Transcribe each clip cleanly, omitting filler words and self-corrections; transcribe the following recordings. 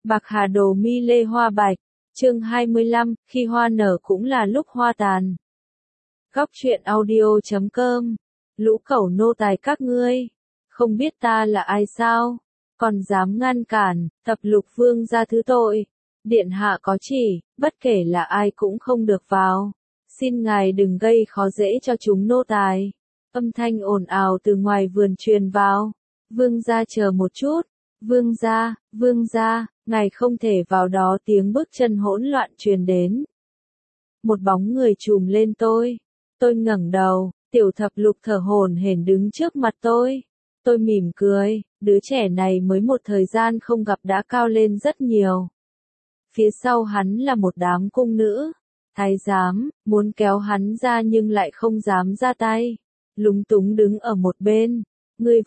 Bạc hà đồ mi lê hoa bạch, chương 25, khi hoa nở cũng là lúc hoa tàn. Góc truyện audio.com, lũ cẩu nô tài các ngươi, không biết ta là ai sao, còn dám ngăn cản, Thập Lục Vương ra thứ tội. Điện hạ có chỉ, bất kể là ai cũng không được vào. Xin ngài đừng gây khó dễ cho chúng nô tài. Âm thanh ồn ào từ ngoài vườn truyền vào. Vương gia chờ một chút. Vương gia, ngài không thể vào đó, tiếng bước chân hỗn loạn truyền đến. Một bóng người trùm lên tôi. Tôi ngẩng đầu, Tiểu Thập Lục thở hổn hển đứng trước mặt tôi. Tôi mỉm cười, đứa trẻ này mới một thời gian không gặp đã cao lên rất nhiều. Phía sau hắn là một đám cung nữ. Thái giám, muốn kéo hắn ra nhưng lại không dám ra tay. Lúng túng đứng ở một bên. Ngươi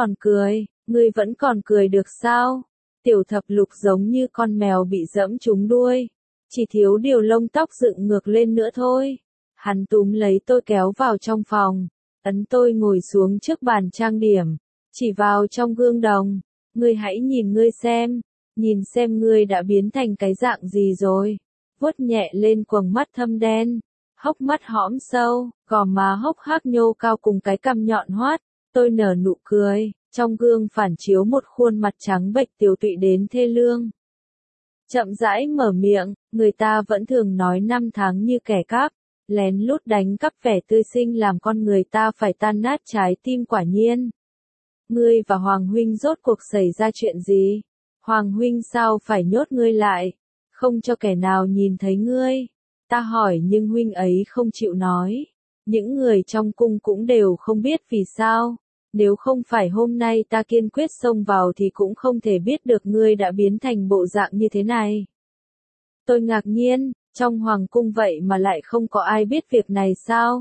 vẫn còn cười được sao? Tiểu Thập Lục giống như con mèo bị dẫm trúng đuôi. Chỉ thiếu điều lông tóc dựng ngược lên nữa thôi. Hắn túm lấy tôi kéo vào trong phòng. Ấn tôi ngồi xuống trước bàn trang điểm. Chỉ vào trong gương đồng. Ngươi hãy nhìn ngươi xem. Nhìn xem ngươi đã biến thành cái dạng gì rồi. Vuốt nhẹ lên quầng mắt thâm đen. Hốc mắt hõm sâu, gò má hốc hác nhô cao cùng cái cằm nhọn hoắt. Tôi nở nụ cười, trong gương phản chiếu một khuôn mặt trắng bệch tiều tụy đến thê lương. Chậm rãi mở miệng, người ta vẫn thường nói năm tháng như kẻ cắp, lén lút đánh cắp vẻ tươi sinh làm con người ta phải tan nát trái tim quả nhiên. Ngươi và Hoàng huynh rốt cuộc xảy ra chuyện gì? Hoàng huynh sao phải nhốt ngươi lại, không cho kẻ nào nhìn thấy ngươi? Ta hỏi nhưng huynh ấy không chịu nói. Những người trong cung cũng đều không biết vì sao. Nếu không phải hôm nay ta kiên quyết xông vào thì cũng không thể biết được ngươi đã biến thành bộ dạng như thế này. Tôi ngạc nhiên, trong hoàng cung vậy mà lại không có ai biết việc này sao?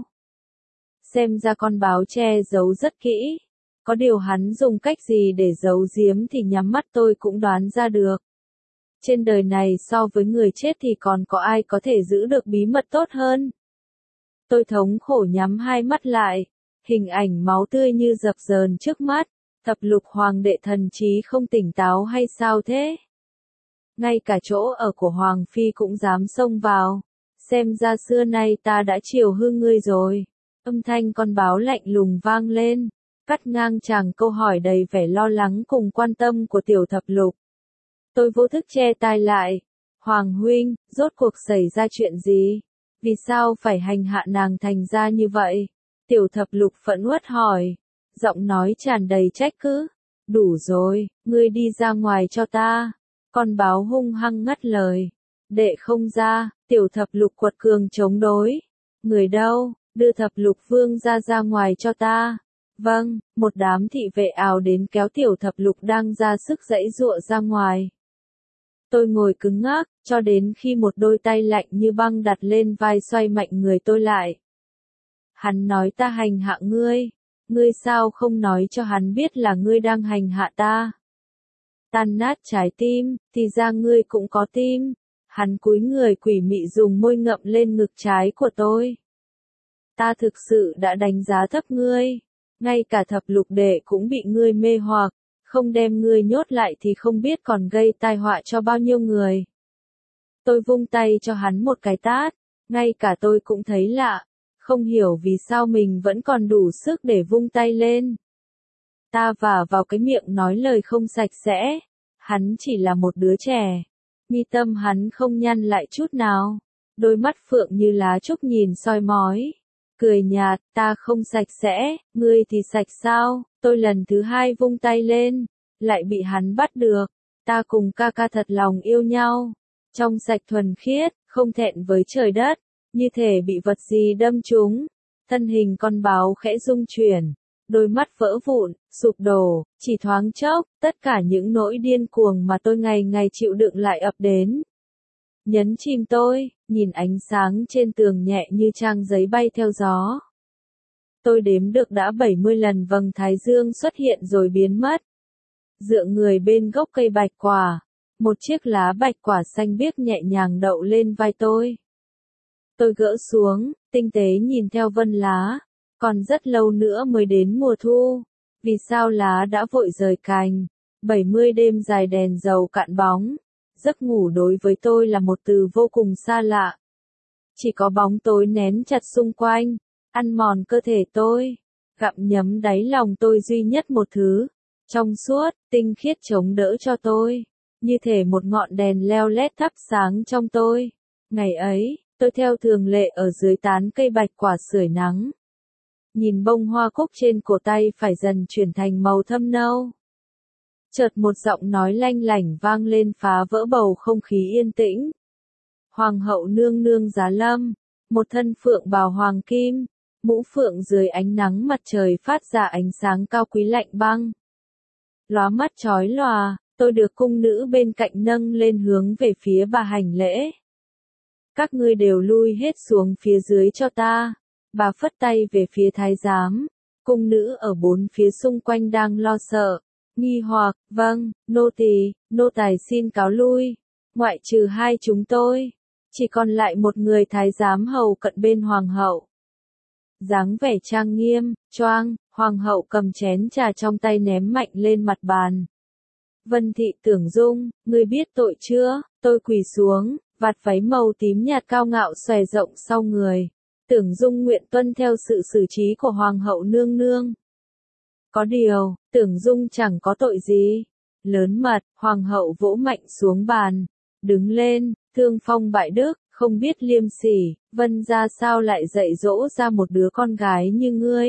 Xem ra con báo che giấu rất kỹ. Có điều hắn dùng cách gì để giấu giếm thì nhắm mắt tôi cũng đoán ra được. Trên đời này so với người chết thì còn có ai có thể giữ được bí mật tốt hơn? Tôi thống khổ nhắm hai mắt lại. Hình ảnh máu tươi như dập dờn trước mắt. Thập Lục hoàng đệ thần trí không tỉnh táo hay sao thế? Ngay cả chỗ ở của Hoàng Phi cũng dám xông vào. Xem ra xưa nay ta đã chiều hư ngươi rồi. Âm thanh con báo lạnh lùng vang lên. Cắt ngang chàng câu hỏi đầy vẻ lo lắng cùng quan tâm của Tiểu Thập Lục. Tôi vô thức che tai lại. Hoàng huynh, rốt cuộc xảy ra chuyện gì? Vì sao phải hành hạ nàng thành ra như vậy? Tiểu Thập Lục phẫn uất hỏi. Giọng nói tràn đầy trách cứ. Đủ rồi, ngươi đi ra ngoài cho ta. Con báo hung hăng ngắt lời. Đệ không ra, Tiểu Thập Lục quật cường chống đối. Người đâu, đưa Thập Lục Vương ra ngoài cho ta. Vâng, một đám thị vệ ào đến kéo Tiểu Thập Lục đang ra sức giãy giụa ra ngoài. Tôi ngồi cứng ngắc, cho đến khi một đôi tay lạnh như băng đặt lên vai xoay mạnh người tôi lại. Hắn nói ta hành hạ ngươi. Ngươi sao không nói cho hắn biết là ngươi đang hành hạ ta? Tan nát trái tim, thì ra ngươi cũng có tim. Hắn cúi người quỷ mị dùng môi ngậm lên ngực trái của tôi. Ta thực sự đã đánh giá thấp ngươi. Ngay cả Thập Lục đệ cũng bị ngươi mê hoặc. Không đem ngươi nhốt lại thì không biết còn gây tai họa cho bao nhiêu người. Tôi vung tay cho hắn một cái tát. Ngay cả tôi cũng thấy lạ. Không hiểu vì sao mình vẫn còn đủ sức để vung tay lên. Ta vả vào cái miệng nói lời không sạch sẽ. Hắn chỉ là một đứa trẻ. Mi tâm hắn không nhăn lại chút nào. Đôi mắt phượng như lá trúc nhìn soi mói. Cười nhạt, ta không sạch sẽ, ngươi thì sạch sao? Tôi lần thứ hai vung tay lên. Lại bị hắn bắt được. Ta cùng ca ca thật lòng yêu nhau. Trong sạch thuần khiết, không thẹn với trời đất. Như thể bị vật gì đâm trúng. Thân hình con báo khẽ rung chuyển. Đôi mắt vỡ vụn, sụp đổ, chỉ thoáng chốc, tất cả những nỗi điên cuồng mà tôi ngày ngày chịu đựng lại ập đến. Nhấn chìm tôi, nhìn ánh sáng trên tường nhẹ như trang giấy bay theo gió. Tôi đếm được đã 70 lần vầng thái dương xuất hiện rồi biến mất. Dựa người bên gốc cây bạch quả, một chiếc lá bạch quả xanh biếc nhẹ nhàng đậu lên vai tôi. Tôi gỡ xuống, tinh tế nhìn theo vân lá. Còn rất lâu nữa mới đến mùa thu. Vì sao lá đã vội rời cành? 70 đêm dài đèn dầu cạn bóng. Giấc ngủ đối với tôi là một từ vô cùng xa lạ. Chỉ có bóng tối nén chặt xung quanh, ăn mòn cơ thể tôi, gặm nhấm đáy lòng tôi duy nhất một thứ, trong suốt, tinh khiết chống đỡ cho tôi, như thể một ngọn đèn leo lét thắp sáng trong tôi. Ngày ấy, tôi theo thường lệ ở dưới tán cây bạch quả sưởi nắng. Nhìn bông hoa cúc trên cổ tay phải dần chuyển thành màu thâm nâu. Chợt một giọng nói lanh lảnh vang lên phá vỡ bầu không khí yên tĩnh. Hoàng hậu nương nương giá lâm, một thân phượng bào hoàng kim, mũ phượng dưới ánh nắng mặt trời phát ra ánh sáng cao quý lạnh băng. Lóa mắt chói lòa, tôi được cung nữ bên cạnh nâng lên hướng về phía bà hành lễ. Các ngươi đều lui hết xuống phía dưới cho ta. Bà phất tay về phía thái giám, cung nữ ở bốn phía xung quanh đang lo sợ, nghi hoặc, vâng, nô tài xin cáo lui, ngoại trừ hai chúng tôi, chỉ còn lại một người thái giám hầu cận bên hoàng hậu. Dáng vẻ trang nghiêm, choang, hoàng hậu cầm chén trà trong tay ném mạnh lên mặt bàn. Vân Thị Tưởng Dung, ngươi biết tội chưa? Tôi quỳ xuống, vạt váy màu tím nhạt cao ngạo xòe rộng sau người. Tưởng Dung nguyện tuân theo sự xử trí của Hoàng hậu nương nương. Có điều, Tưởng Dung chẳng có tội gì. Lớn mật, Hoàng hậu vỗ mạnh xuống bàn. Đứng lên, thương phong bại đức, không biết liêm sỉ, Vân gia sao lại dạy dỗ ra một đứa con gái như ngươi.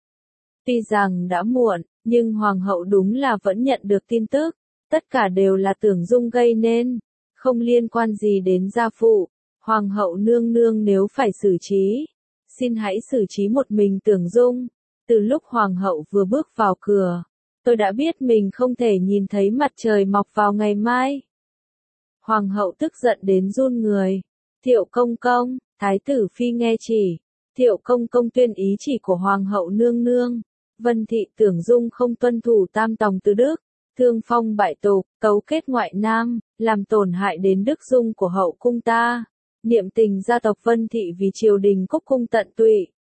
Tuy rằng đã muộn, nhưng Hoàng hậu đúng là vẫn nhận được tin tức. Tất cả đều là Tưởng Dung gây nên, không liên quan gì đến gia phụ. Hoàng hậu nương nương nếu phải xử trí, xin hãy xử trí một mình Tưởng Dung. Từ lúc hoàng hậu vừa bước vào cửa, tôi đã biết mình không thể nhìn thấy mặt trời mọc vào ngày mai. Hoàng hậu tức giận đến run người. Thiệu công công, thái tử phi nghe chỉ. Thiệu công công tuyên ý chỉ của hoàng hậu nương nương. Vân Thị Tưởng Dung không tuân thủ tam tòng tứ đức, thương phong bại tục, cấu kết ngoại nam, làm tổn hại đến đức dung của hậu cung ta. Niệm tình gia tộc Vân Thị vì triều đình cúc cung tận tụy.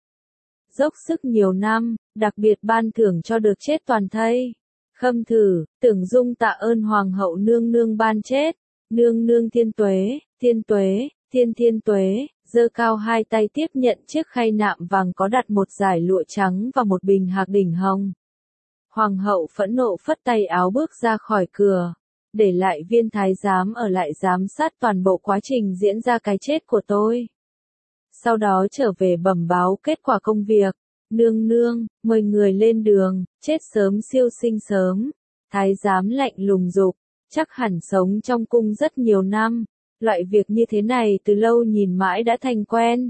Dốc sức nhiều năm, đặc biệt ban thưởng cho được chết toàn thây. Khâm thử, Tưởng Dung tạ ơn hoàng hậu nương nương ban chết. Nương nương thiên tuế, thiên tuế, giơ cao hai tay tiếp nhận chiếc khay nạm vàng có đặt một dải lụa trắng và một bình hạc đỉnh hồng. Hoàng hậu phẫn nộ phất tay áo bước ra khỏi cửa, để lại viên thái giám ở lại giám sát toàn bộ quá trình diễn ra cái chết của tôi. Sau đó trở về bẩm báo kết quả công việc. Nương nương, mời người lên đường, chết sớm siêu sinh sớm. Thái giám lạnh lùng dục, chắc hẳn sống trong cung rất nhiều năm. Loại việc như thế này từ lâu nhìn mãi đã thành quen.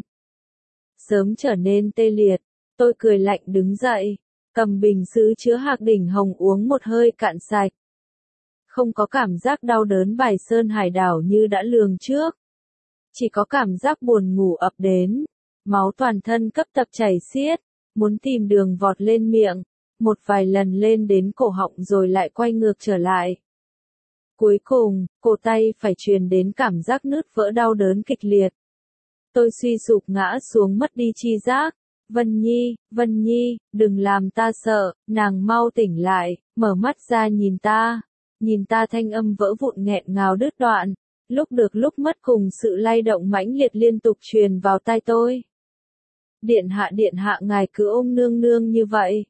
Sớm trở nên tê liệt, tôi cười lạnh đứng dậy, cầm bình sứ chứa hạc đỉnh hồng uống một hơi cạn sạch. Không có cảm giác đau đớn bài sơn hải đảo như đã lường trước. Chỉ có cảm giác buồn ngủ ập đến, máu toàn thân cấp tập chảy xiết, muốn tìm đường vọt lên miệng, một vài lần lên đến cổ họng rồi lại quay ngược trở lại. Cuối cùng, cổ tay phải truyền đến cảm giác nứt vỡ đau đớn kịch liệt. Tôi suy sụp ngã xuống mất đi chi giác. Vân Nhi, đừng làm ta sợ, nàng mau tỉnh lại, mở mắt ra nhìn ta thanh âm vỡ vụn nghẹn ngào đứt đoạn, lúc được lúc mất cùng sự lay động mãnh liệt liên tục truyền vào tai tôi. Điện hạ ngài cứ ôm nương nương như vậy.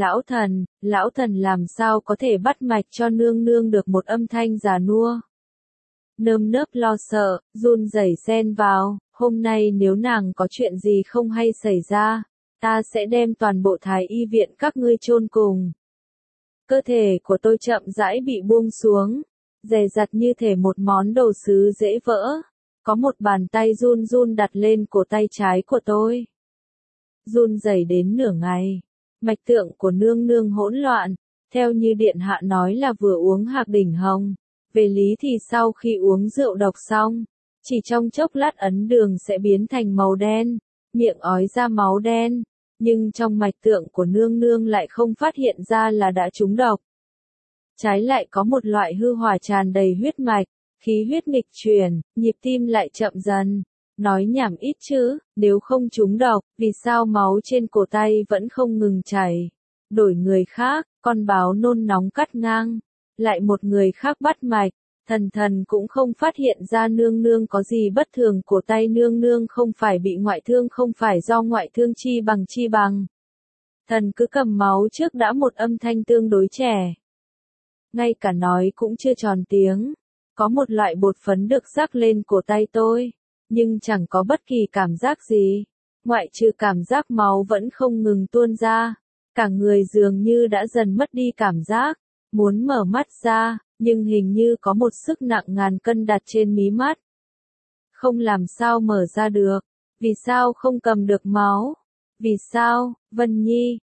Lão thần làm sao có thể bắt mạch cho nương nương được một âm thanh già nua. Nơm nớp lo sợ, run rẩy xen vào, hôm nay nếu nàng có chuyện gì không hay xảy ra, ta sẽ đem toàn bộ thái y viện các ngươi chôn cùng. Cơ thể của tôi chậm rãi bị buông xuống, dè dặt như thể một món đồ sứ dễ vỡ. Có một bàn tay run run đặt lên cổ tay trái của tôi. Run rẩy đến nửa ngày, mạch tượng của nương nương hỗn loạn, theo như điện hạ nói là vừa uống hạc đỉnh hồng. Về lý thì sau khi uống rượu độc xong, chỉ trong chốc lát ấn đường sẽ biến thành màu đen, miệng ói ra máu đen, nhưng trong mạch tượng của nương nương lại không phát hiện ra là đã trúng độc. Trái lại có một loại hư hỏa tràn đầy huyết mạch, khí huyết nghịch chuyển, nhịp tim lại chậm dần. Nói nhảm ít chứ, nếu không trúng độc, vì sao máu trên cổ tay vẫn không ngừng chảy? Đổi người khác, con báo nôn nóng cắt ngang. Lại một người khác bắt mạch, Thần cũng không phát hiện ra nương nương có gì bất thường, cổ tay nương nương không phải bị ngoại thương, không phải do ngoại thương chi bằng. Thần cứ cầm máu trước đã, một âm thanh tương đối trẻ. Ngay cả nói cũng chưa tròn tiếng. Có một loại bột phấn được rắc lên cổ tay tôi, nhưng chẳng có bất kỳ cảm giác gì. Ngoại trừ cảm giác máu vẫn không ngừng tuôn ra. Cả người dường như đã dần mất đi cảm giác. Muốn mở mắt ra, nhưng hình như có một sức nặng ngàn cân đặt trên mí mắt. Không làm sao mở ra được. Vì sao không cầm được máu? Vì sao? Vân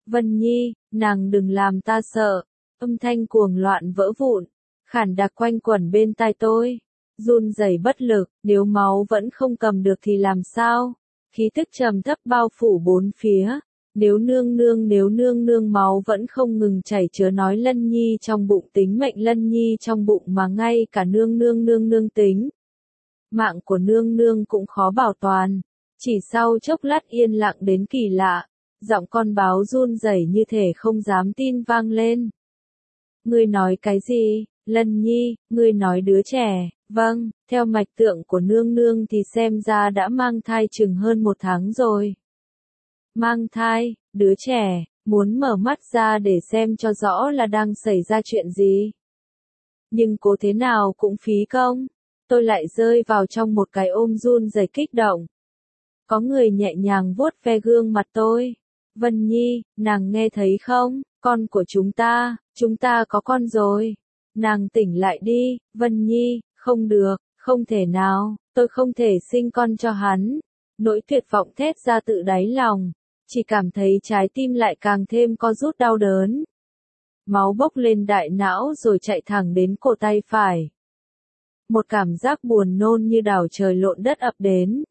Nhi, nàng đừng làm ta sợ. Âm thanh cuồng loạn vỡ vụn, khản đặc quanh quẩn bên tai tôi. Run rẩy bất lực, nếu máu vẫn không cầm được thì làm sao? Khí tức trầm thấp bao phủ bốn phía. Nếu nương nương máu vẫn không ngừng chảy, chớ nói Lân Nhi trong bụng, tính mệnh Lân Nhi trong bụng mà ngay cả nương nương tính. Mạng của nương nương cũng khó bảo toàn. Chỉ sau chốc lát yên lặng đến kỳ lạ, giọng con báo run rẩy như thể không dám tin vang lên. Ngươi nói cái gì, Lân Nhi, ngươi nói đứa trẻ, vâng, theo mạch tượng của nương nương thì xem ra đã mang thai chừng hơn 1 tháng rồi. Mang thai, đứa trẻ, muốn mở mắt ra để xem cho rõ là đang xảy ra chuyện gì. Nhưng cố thế nào cũng phí công, tôi lại rơi vào trong một cái ôm run rẩy kích động. Có người nhẹ nhàng vuốt ve gương mặt tôi. Vân Nhi, nàng nghe thấy không? Con của chúng ta có con rồi. Nàng tỉnh lại đi, Vân Nhi, không được, không thể nào, tôi không thể sinh con cho hắn. Nỗi tuyệt vọng thét ra tự đáy lòng, chỉ cảm thấy trái tim lại càng thêm co rút đau đớn. Máu bốc lên đại não rồi chạy thẳng đến cổ tay phải. Một cảm giác buồn nôn như đảo trời lộn đất ập đến.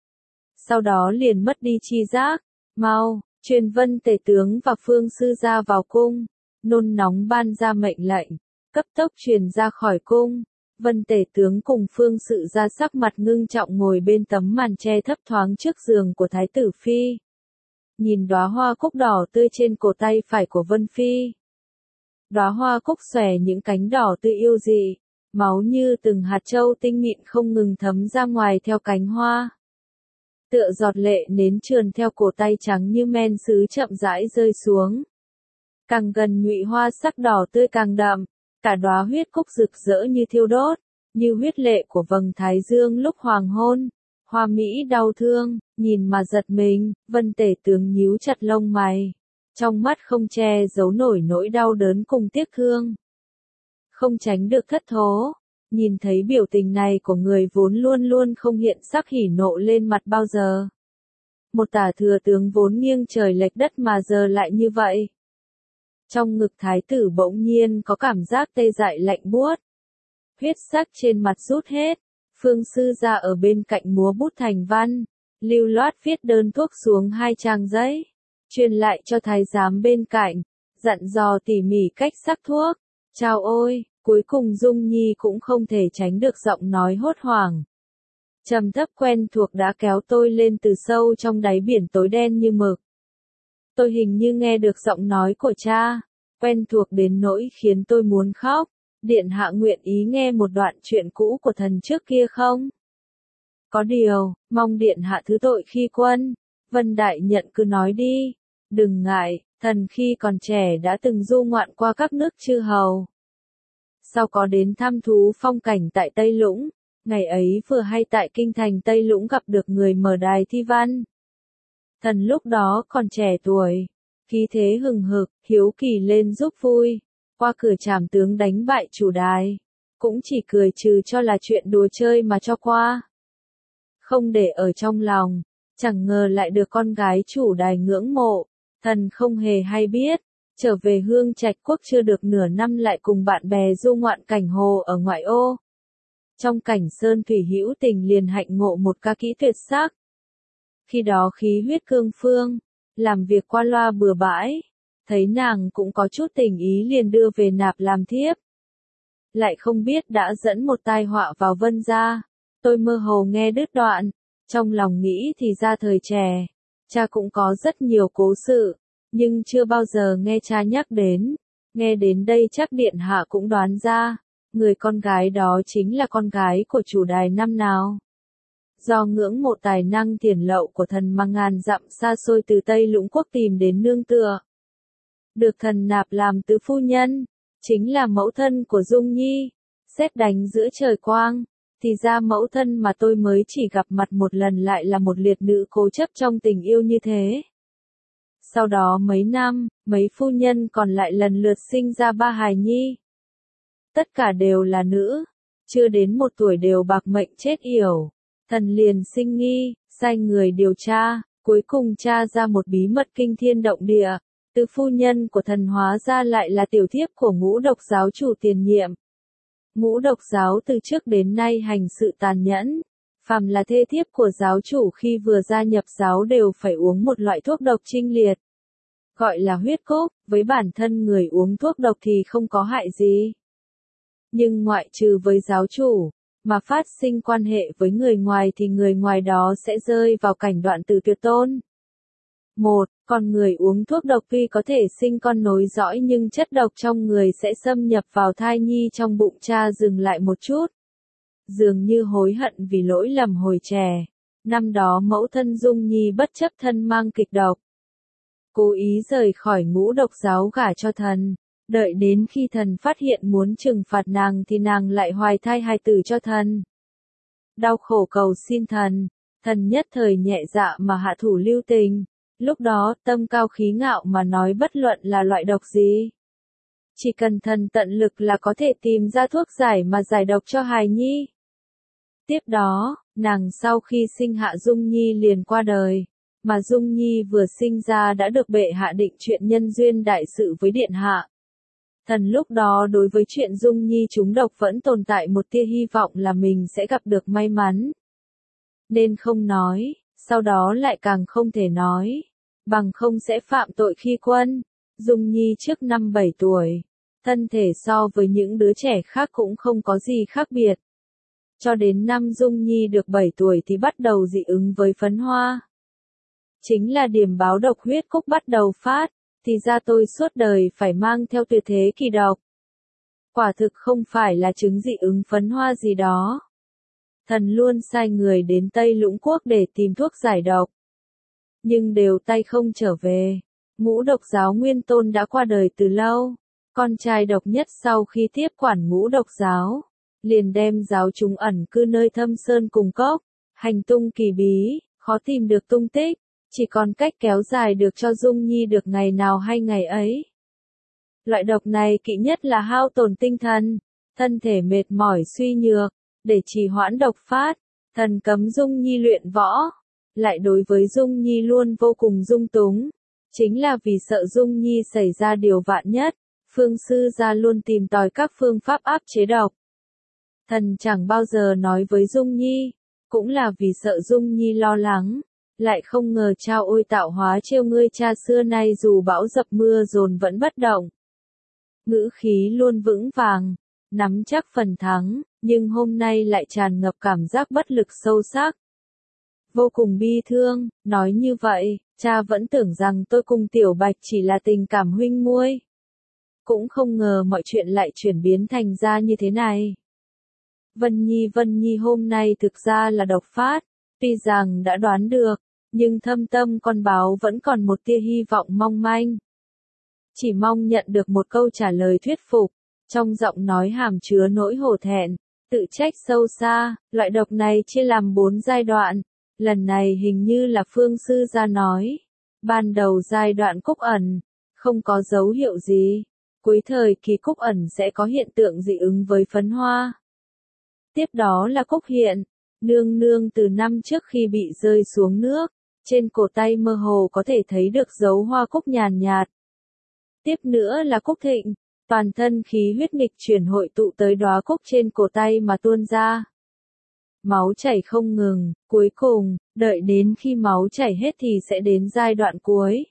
Sau đó liền mất đi chi giác. Mau, truyền Vân tể tướng và Phương sư gia vào cung. Nôn nóng ban ra mệnh lệnh, cấp tốc truyền ra khỏi cung. Vân tể tướng cùng Phương sự gia sắc mặt ngưng trọng ngồi bên tấm màn che thấp thoáng trước giường của Thái tử Phi. Nhìn đóa hoa cúc đỏ tươi trên cổ tay phải của Vân Phi. Đóa hoa cúc xòe những cánh đỏ tươi yêu dị, máu như từng hạt châu tinh mịn không ngừng thấm ra ngoài theo cánh hoa. Tựa giọt lệ nến trườn theo cổ tay trắng như men sứ chậm rãi rơi xuống. Càng gần nhụy hoa sắc đỏ tươi càng đậm, cả đóa huyết cúc rực rỡ như thiêu đốt, như huyết lệ của vầng thái dương lúc hoàng hôn. Hoa mỹ đau thương, nhìn mà giật mình, Vân tể tướng nhíu chặt lông mày. Trong mắt không che giấu nổi nỗi đau đớn cùng tiếc thương. Không tránh được thất thố, nhìn thấy biểu tình này của người vốn luôn luôn không hiện sắc hỉ nộ lên mặt bao giờ. Một tả thừa tướng vốn nghiêng trời lệch đất mà giờ lại như vậy. Trong ngực thái tử bỗng nhiên có cảm giác tê dại lạnh buốt. Huyết sắc trên mặt rút hết. Phương sư gia ở bên cạnh múa bút thành văn, lưu loát viết đơn thuốc xuống 2 trang giấy, truyền lại cho thái giám bên cạnh, dặn dò tỉ mỉ cách sắc thuốc. Chao ôi, cuối cùng Dung Nhi cũng không thể tránh được giọng nói hốt hoảng. Trầm thấp quen thuộc đã kéo tôi lên từ sâu trong đáy biển tối đen như mực. Tôi hình như nghe được giọng nói của cha, quen thuộc đến nỗi khiến tôi muốn khóc. Điện hạ nguyện ý nghe một đoạn chuyện cũ của thần trước kia không? Có điều, mong điện hạ thứ tội khi quân. Vân Đại Nhận cứ nói đi. Đừng ngại, thần khi còn trẻ đã từng du ngoạn qua các nước chư hầu. Sau có đến thăm thú phong cảnh tại Tây Lũng, ngày ấy vừa hay tại kinh thành Tây Lũng gặp được người mở đài thi văn. Thần lúc đó còn trẻ tuổi, khí thế hừng hực, hiếu kỳ lên giúp vui. Qua cửa trảm tướng đánh bại chủ đài, cũng chỉ cười trừ cho là chuyện đùa chơi mà cho qua. Không để ở trong lòng, chẳng ngờ lại được con gái chủ đài ngưỡng mộ, thần không hề hay biết. Trở về Hương Trạch Quốc chưa được nửa năm lại cùng bạn bè du ngoạn cảnh hồ ở ngoại ô. Trong cảnh sơn thủy hữu tình liền hạnh ngộ một ca kỹ tuyệt sắc. Khi đó khí huyết cương phương, làm việc qua loa bừa bãi. Thấy nàng cũng có chút tình ý liền đưa về nạp làm thiếp. Lại không biết đã dẫn một tai họa vào Vân gia. Tôi mơ hồ nghe đứt đoạn, trong lòng nghĩ thì ra thời trẻ, cha cũng có rất nhiều cố sự, nhưng chưa bao giờ nghe cha nhắc đến. Nghe đến đây chắc điện hạ cũng đoán ra, Người con gái đó chính là con gái của chủ đài năm nào. Do ngưỡng mộ tài năng tiền lậu của thần mà ngàn dặm xa xôi từ Tây Lũng Quốc tìm đến nương tựa. Được thần nạp làm tứ phu nhân, chính là mẫu thân của Dung Nhi. Sét đánh giữa trời quang, thì ra mẫu thân mà tôi mới chỉ gặp mặt một lần lại là một liệt nữ cố chấp trong tình yêu như thế. Sau đó mấy năm, mấy phu nhân còn lại lần lượt sinh ra 3 hài nhi. Tất cả đều là nữ, chưa đến 1 tuổi đều bạc mệnh chết yểu. Thần liền sinh nghi, sai người điều tra, cuối cùng tra ra một bí mật kinh thiên động địa. Tứ phu nhân của thần hóa ra lại là tiểu thiếp của Ngũ Độc giáo chủ tiền nhiệm. Ngũ Độc giáo từ trước đến nay hành sự tàn nhẫn. Phàm là thê thiếp của giáo chủ khi vừa gia nhập giáo đều phải uống một loại thuốc độc trinh liệt. Gọi là huyết cốc, với bản thân người uống thuốc độc thì không có hại gì. Nhưng ngoại trừ với giáo chủ, mà phát sinh quan hệ với người ngoài thì người ngoài đó sẽ rơi vào cảnh đoạn tử tuyệt tôn. 1. Còn người uống thuốc độc tuy có thể sinh con nối dõi nhưng chất độc trong người sẽ xâm nhập vào thai nhi trong bụng cha. Dừng lại một chút. Dường như hối hận vì lỗi lầm hồi trẻ. Năm đó mẫu thân Dung Nhi bất chấp thân mang kịch độc. Cố ý rời khỏi Ngũ Độc giáo gả cho thần. Đợi đến khi thần phát hiện muốn trừng phạt nàng thì nàng lại hoài thai hài tử cho thần. Đau khổ cầu xin thần. Thần nhất thời nhẹ dạ mà hạ thủ lưu tình. Lúc đó tâm cao khí ngạo mà nói bất luận là loại độc gì. Chỉ cần thần tận lực là có thể tìm ra thuốc giải mà giải độc cho hài nhi. Tiếp đó, nàng sau khi sinh hạ Dung Nhi liền qua đời. Mà Dung Nhi vừa sinh ra đã được bệ hạ định chuyện nhân duyên đại sự với điện hạ. Thần lúc đó đối với chuyện Dung Nhi trúng độc vẫn tồn tại một tia hy vọng là mình sẽ gặp được may mắn. Nên không nói, sau đó lại càng không thể nói. Bằng không sẽ phạm tội khi quân. Dung Nhi trước năm 7 tuổi. Thân thể so với những đứa trẻ khác cũng không có gì khác biệt. Cho đến năm Dung Nhi được 7 tuổi thì bắt đầu dị ứng với phấn hoa. Chính là điểm báo độc huyết cốc bắt đầu phát. Thì ra tôi suốt đời phải mang theo tuyệt thế kỳ độc. Quả thực không phải là chứng dị ứng phấn hoa gì đó. Thần luôn sai người đến Tây Lũng Quốc để tìm thuốc giải độc. Nhưng đều tay không trở về. Ngũ Độc giáo nguyên tôn đã qua đời từ lâu. Con trai độc nhất sau khi tiếp quản Ngũ Độc giáo, liền đem giáo chúng ẩn cư nơi thâm sơn cùng cốc. Hành tung kỳ bí, khó tìm được tung tích. Chỉ còn cách kéo dài được cho Dung Nhi được ngày nào hay ngày ấy. Loại độc này kỵ nhất là hao tổn tinh thần, thân thể mệt mỏi suy nhược, để trì hoãn độc phát, thần cấm Dung Nhi luyện võ, lại đối với Dung Nhi luôn vô cùng dung túng, chính là vì sợ Dung Nhi xảy ra điều vạn nhất, Phương sư gia luôn tìm tòi các phương pháp áp chế độc. Thần chẳng bao giờ nói với Dung Nhi, cũng là vì sợ Dung Nhi lo lắng. Lại không ngờ chao ôi tạo hóa trêu ngươi cha xưa nay dù bão dập mưa dồn vẫn bất động. Ngữ khí luôn vững vàng, nắm chắc phần thắng, nhưng hôm nay lại tràn ngập cảm giác bất lực sâu sắc. Vô cùng bi thương, nói như vậy, cha vẫn tưởng rằng tôi cùng Tiểu Bạch chỉ là tình cảm huynh muội. Cũng không ngờ mọi chuyện lại chuyển biến thành ra như thế này. Vân Nhi hôm nay thực ra là độc phát, tuy rằng đã đoán được. Nhưng thâm tâm con báo vẫn còn một tia hy vọng mong manh. Chỉ mong nhận được một câu trả lời thuyết phục, trong giọng nói hàm chứa nỗi hổ thẹn, tự trách sâu xa, loại độc này chia làm 4 giai đoạn. Lần này hình như là Phương sư gia nói. Ban đầu giai đoạn cúc ẩn, không có dấu hiệu gì. Cuối thời kỳ cúc ẩn sẽ có hiện tượng dị ứng với phấn hoa. Tiếp đó là cúc hiện, nương nương từ năm trước khi bị rơi xuống nước. Trên cổ tay mơ hồ có thể thấy được dấu hoa cúc nhàn nhạt. Tiếp nữa là cúc thịnh, toàn thân khí huyết nghịch chuyển hội tụ tới đóa cúc trên cổ tay mà tuôn ra. Máu chảy không ngừng, cuối cùng, đợi đến khi máu chảy hết thì sẽ đến giai đoạn cuối.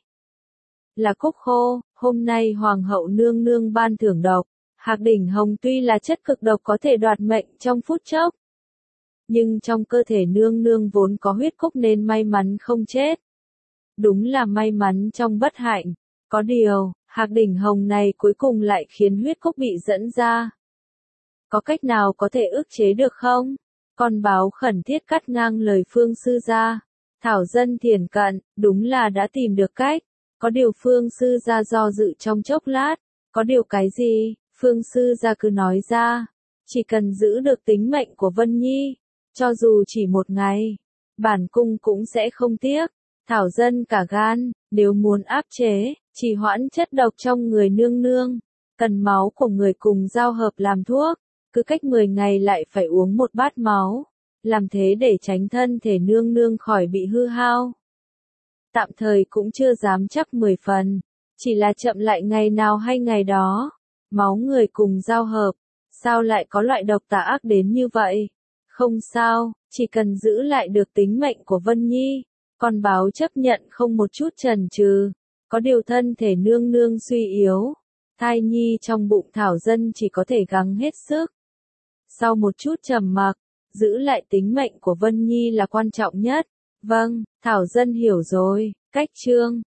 Là cúc khô, hôm nay Hoàng hậu nương nương ban thưởng độc, Hạc đỉnh hồng tuy là chất cực độc có thể đoạt mệnh trong phút chốc. Nhưng trong cơ thể nương nương vốn có huyết cúc nên may mắn không chết. Đúng là may mắn trong bất hạnh. Có điều, Hạc đỉnh hồng này cuối cùng lại khiến huyết cúc bị dẫn ra. có cách nào có thể ức chế được không? Con báo khẩn thiết cắt ngang lời Phương Sư Gia. Thảo Dân thiển cận, đúng là đã tìm được cách. Có điều Phương Sư Gia do dự trong chốc lát. Có điều cái gì? Phương Sư Gia cứ nói ra. Chỉ cần giữ được tính mệnh của Vân Nhi, cho dù chỉ một ngày, bản cung cũng sẽ không tiếc. Thảo Dân cả gan, nếu muốn áp chế, trì hoãn chất độc trong người nương nương, cần máu của người cùng giao hợp làm thuốc, cứ cách 10 ngày lại phải uống một bát máu, làm thế để tránh thân thể nương nương khỏi bị hư hao. Tạm thời cũng chưa dám chắc 10 phần, chỉ là chậm lại ngày nào hay ngày đó. Máu người cùng giao hợp, sao lại có loại độc tà ác đến như vậy? Không sao, chỉ cần giữ lại được tính mệnh của Vân Nhi, con báo chấp nhận không một chút chần chừ. Có điều thân thể nương nương suy yếu, thai nhi trong bụng Thảo Dân chỉ có thể gắng hết sức. Sau một chút trầm mặc, giữ lại tính mệnh của Vân Nhi là quan trọng nhất. Vâng, Thảo Dân hiểu rồi. Cách chương